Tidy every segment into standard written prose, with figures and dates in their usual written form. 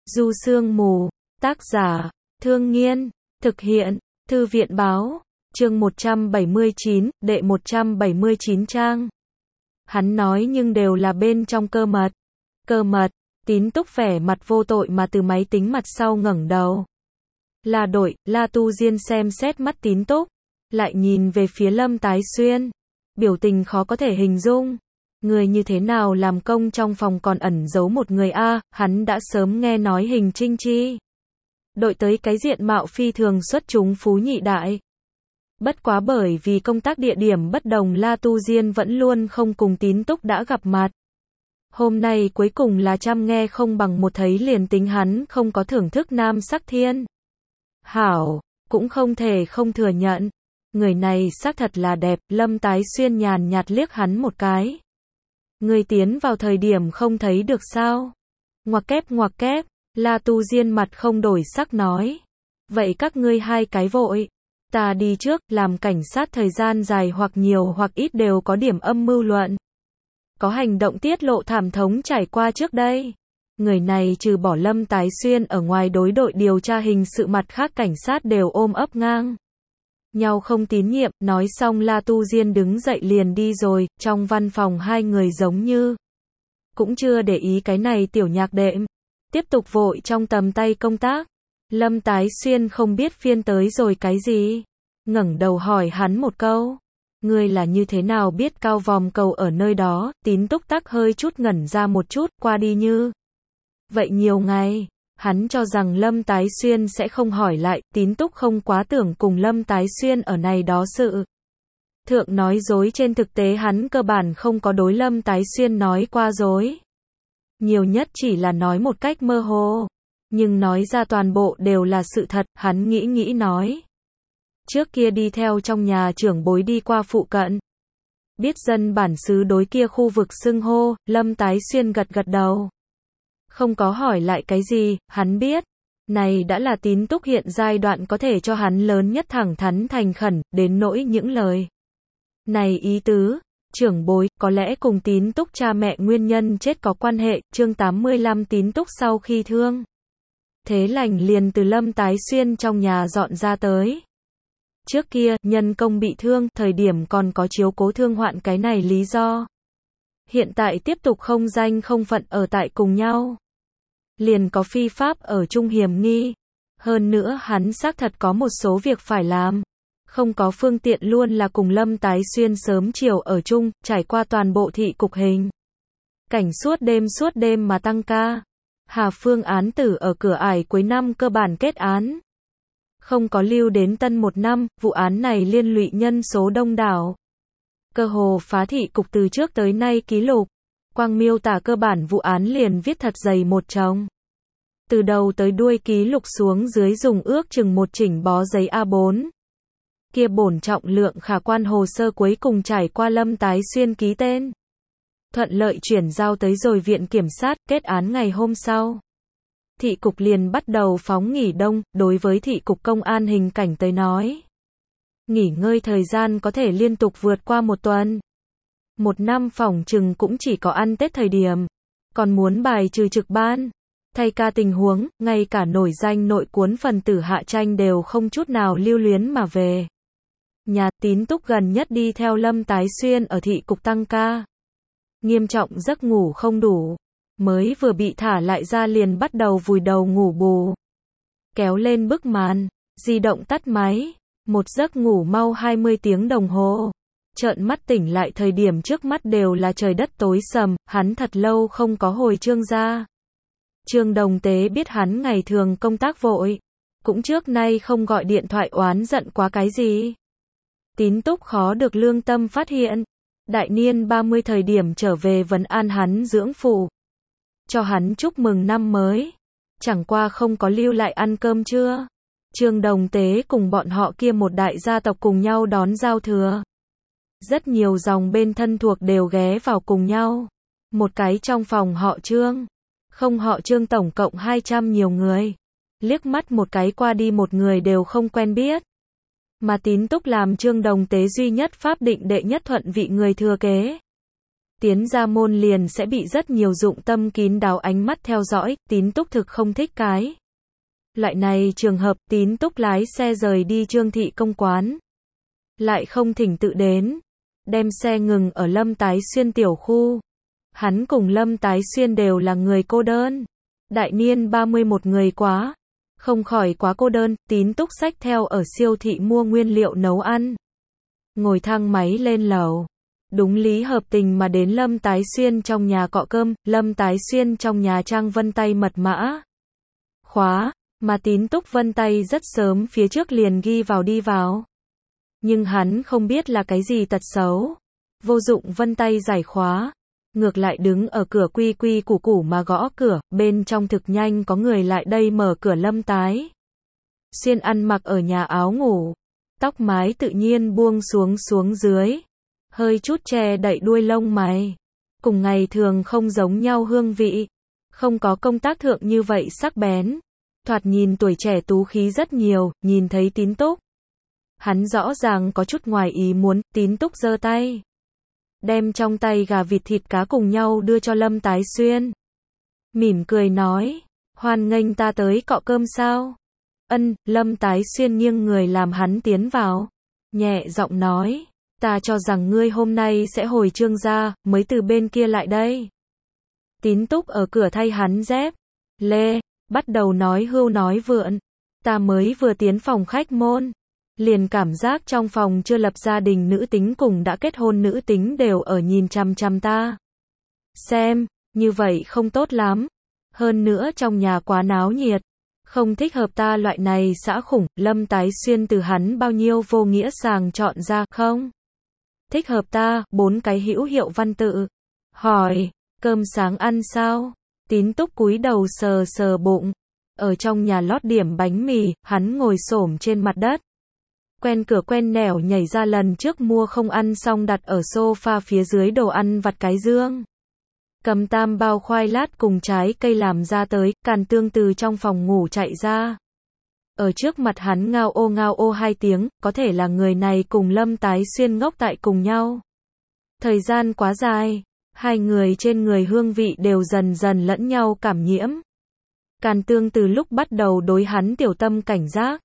Du Sương Mù, tác giả, Thương Nghiên, thực hiện, Thư viện báo, chương 179, đệ 179 trang. Hắn nói nhưng đều là bên trong cơ mật. Cơ mật, Tín Túc vẻ mặt vô tội mà từ máy tính mặt sau ngẩng đầu. Là đội, La Tu Diên xem xét mắt Tín Túc, lại nhìn về phía Lâm Tái Xuyên. Biểu tình khó có thể hình dung. Người như thế nào làm công trong phòng còn ẩn giấu một người a, hắn đã sớm nghe nói Hình Trinh Chi. Đội tới cái diện mạo phi thường xuất chúng phú nhị đại. Bất quá bởi vì công tác địa điểm bất đồng La Tu Diên vẫn luôn không cùng Tín Túc đã gặp mặt. Hôm nay cuối cùng là trăm nghe không bằng một thấy liền tính hắn không có thưởng thức nam sắc thiên. Hảo, cũng không thể không thừa nhận. Người này xác thật là đẹp, Lâm Tái Xuyên nhàn nhạt liếc hắn một cái. Người tiến vào thời điểm không thấy được sao? Ngoặc kép, La Tu Diên mặt không đổi sắc nói. Vậy các ngươi hai cái vội. Ta đi trước, làm cảnh sát thời gian dài hoặc nhiều hoặc ít đều có điểm âm mưu luận. Có hành động tiết lộ thảm thống trải qua trước đây. Người này trừ bỏ Lâm Tái Xuyên ở ngoài đối đội điều tra hình sự mặt khác cảnh sát đều ôm ấp ngang nhau không tín nhiệm, nói xong La Tu Diên đứng dậy liền đi rồi, trong văn phòng hai người giống như cũng chưa để ý cái này tiểu nhạc đệm, tiếp tục vội trong tầm tay công tác. Lâm Tái Xuyên không biết phiên tới rồi cái gì, ngẩng đầu hỏi hắn một câu, ngươi là như thế nào biết Cao Vòm Cầu ở nơi đó? Tín Túc tắc hơi chút ngẩn ra một chút, qua đi như vậy nhiều ngày. Hắn cho rằng Lâm Tái Xuyên sẽ không hỏi lại, Tín Túc không quá tưởng cùng Lâm Tái Xuyên ở này đó sự thượng nói dối, trên thực tế hắn cơ bản không có đối Lâm Tái Xuyên nói qua dối. Nhiều nhất chỉ là nói một cách mơ hồ, nhưng nói ra toàn bộ đều là sự thật, hắn nghĩ nói. Trước kia đi theo trong nhà trưởng bối đi qua phụ cận. Biết dân bản xứ đối kia khu vực xưng hô, Lâm Tái Xuyên gật đầu. Không có hỏi lại cái gì, hắn biết. Này đã là Tín Túc hiện giai đoạn có thể cho hắn lớn nhất thẳng thắn thành khẩn, đến nỗi những lời này ý tứ, trưởng bối, có lẽ cùng Tín Túc cha mẹ nguyên nhân chết có quan hệ. Chương 85 Tín Túc sau khi thương thế lành liền từ Lâm Tái Xuyên trong nhà dọn ra tới. Trước kia, nhân công bị thương, thời điểm còn có chiếu cố thương hoạn cái này lý do. Hiện tại tiếp tục không danh không phận ở tại cùng nhau. Liền có phi pháp ở chung hiểm nghi. Hơn nữa hắn xác thật có một số việc phải làm. Không có phương tiện luôn là cùng Lâm Tái Xuyên sớm chiều ở chung, trải qua toàn bộ thị cục hình cảnh suốt đêm mà tăng ca. Hà Phương án tử ở cửa ải cuối năm cơ bản kết án. Không có lưu đến tân một năm, vụ án này liên lụy nhân số đông đảo. Cơ hồ phá thị cục từ trước tới nay ký lục. Quang miêu tả cơ bản vụ án liền viết thật dày một chồng. Từ đầu tới đuôi ký lục xuống dưới dùng ước chừng một chỉnh bó giấy A4. Kia bổn trọng lượng khả quan hồ sơ cuối cùng trải qua Lâm Tái Xuyên ký tên. Thuận lợi chuyển giao tới rồi viện kiểm sát, kết án ngày hôm sau. Thị cục liền bắt đầu phóng nghỉ đông, đối với thị cục công an hình cảnh tới nói. Nghỉ ngơi thời gian có thể liên tục vượt qua một tuần. Một năm phỏng chừng cũng chỉ có ăn Tết thời điểm. Còn muốn bài trừ trực ban. Thay ca tình huống, ngay cả nổi danh nội cuốn phần tử Hạ Tranh đều không chút nào lưu luyến mà về. Nhà Tín Túc gần nhất đi theo Lâm Tái Xuyên ở thị cục tăng ca. Nghiêm trọng giấc ngủ không đủ. Mới vừa bị thả lại ra liền bắt đầu vùi đầu ngủ bù. Kéo lên bức màn, di động tắt máy. Một giấc ngủ mau 20 tiếng đồng hồ. Trợn mắt tỉnh lại thời điểm trước mắt đều là trời đất tối sầm, hắn thật lâu không có hồi Trương gia. Trương Đồng Tế biết hắn ngày thường công tác vội, cũng trước nay không gọi điện thoại oán giận quá cái gì. Tín Túc khó được lương tâm phát hiện, đại niên 30 thời điểm trở về vấn an hắn dưỡng phụ, cho hắn chúc mừng năm mới, chẳng qua không có lưu lại ăn cơm trưa. Trương Đồng Tế cùng bọn họ kia một đại gia tộc cùng nhau đón giao thừa. Rất nhiều dòng bên thân thuộc đều ghé vào cùng nhau. Một cái trong phòng họ Trương. Không họ Trương tổng cộng 200 nhiều người. Liếc mắt một cái qua đi một người đều không quen biết. Mà Tín Túc làm Trương Đồng Tế duy nhất pháp định đệ nhất thuận vị người thừa kế. Tiến ra môn liền sẽ bị rất nhiều dụng tâm kín đáo ánh mắt theo dõi, Tín Túc thực không thích cái. Loại này trường hợp, Tín Túc lái xe rời đi Trương Thị Công quán. Lại không thỉnh tự đến. Đem xe ngừng ở Lâm Tái Xuyên tiểu khu. Hắn cùng Lâm Tái Xuyên đều là người cô đơn. Đại niên 31 người quá. Không khỏi quá cô đơn, Tín Túc xách theo ở siêu thị mua nguyên liệu nấu ăn. Ngồi thang máy lên lầu. Đúng lý hợp tình mà đến Lâm Tái Xuyên trong nhà cọ cơm, Lâm Tái Xuyên trong nhà trang vân tay mật mã. Khóa, mà Tín Túc vân tay rất sớm phía trước liền ghi vào đi vào. Nhưng hắn không biết là cái gì tật xấu. Vô dụng vân tay giải khóa. Ngược lại đứng ở cửa quy quy củ củ mà gõ cửa, bên trong thực nhanh có người lại đây mở cửa. Lâm Tái Xuyên ăn mặc ở nhà áo ngủ. Tóc mái tự nhiên buông xuống dưới. Hơi chút che đậy đuôi lông mày. Cùng ngày thường không giống nhau hương vị. Không có công tác thượng như vậy sắc bén. Thoạt nhìn tuổi trẻ tú khí rất nhiều, nhìn thấy Tín Túc. Hắn rõ ràng có chút ngoài ý muốn, Tín Túc giơ tay. Đem trong tay gà vịt thịt cá cùng nhau đưa cho Lâm Tái Xuyên. Mỉm cười nói, hoan nghênh ta tới cọ cơm sao? Ân, Lâm Tái Xuyên nghiêng người làm hắn tiến vào. Nhẹ giọng nói, ta cho rằng ngươi hôm nay sẽ hồi Trương gia, mới từ bên kia lại đây. Tín Túc ở cửa thay hắn dép lê, bắt đầu nói hưu nói vượn. Ta mới vừa tiến phòng khách môn. Liền cảm giác trong phòng chưa lập gia đình nữ tính cùng đã kết hôn nữ tính đều ở nhìn chằm chằm ta. Xem, như vậy không tốt lắm. Hơn nữa trong nhà quá náo nhiệt. Không thích hợp ta loại này xã khủng. Lâm Tái Xuyên từ hắn bao nhiêu vô nghĩa sàng chọn ra không? Thích hợp ta, 4 cái hữu hiệu văn tự. Hỏi, cơm sáng ăn sao? Tín Túc cúi đầu sờ sờ bụng. Ở trong nhà lót điểm bánh mì, hắn ngồi xổm trên mặt đất. Quen cửa quen nẻo nhảy ra lần trước mua không ăn xong đặt ở sofa phía dưới đồ ăn vặt cái dương. Cầm tam bao khoai lát cùng trái cây làm ra tới, Càn Tương từ trong phòng ngủ chạy ra. Ở trước mặt hắn ngao ô 2 tiếng, có thể là người này cùng Lâm Tái Xuyên ngốc tại cùng nhau. Thời gian quá dài, hai người trên người hương vị đều dần dần lẫn nhau cảm nhiễm. Càn Tương từ lúc bắt đầu đối hắn tiểu tâm cảnh giác.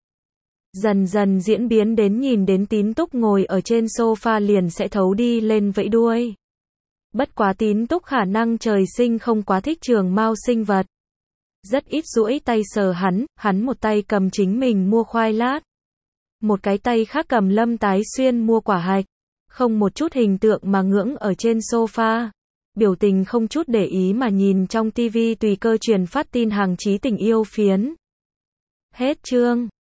Dần dần diễn biến đến nhìn đến Tín Túc ngồi ở trên sofa liền sẽ thấu đi lên vẫy đuôi. Bất quá Tín Túc khả năng trời sinh không quá thích trường mao sinh vật. Rất ít duỗi tay sờ hắn một tay cầm chính mình mua khoai lát. Một cái tay khác cầm Lâm Tái Xuyên mua quả hạch. Không một chút hình tượng mà ngưỡng ở trên sofa. Biểu tình không chút để ý mà nhìn trong tivi tùy cơ truyền phát tin hàng chí tình yêu phiến. Hết chương.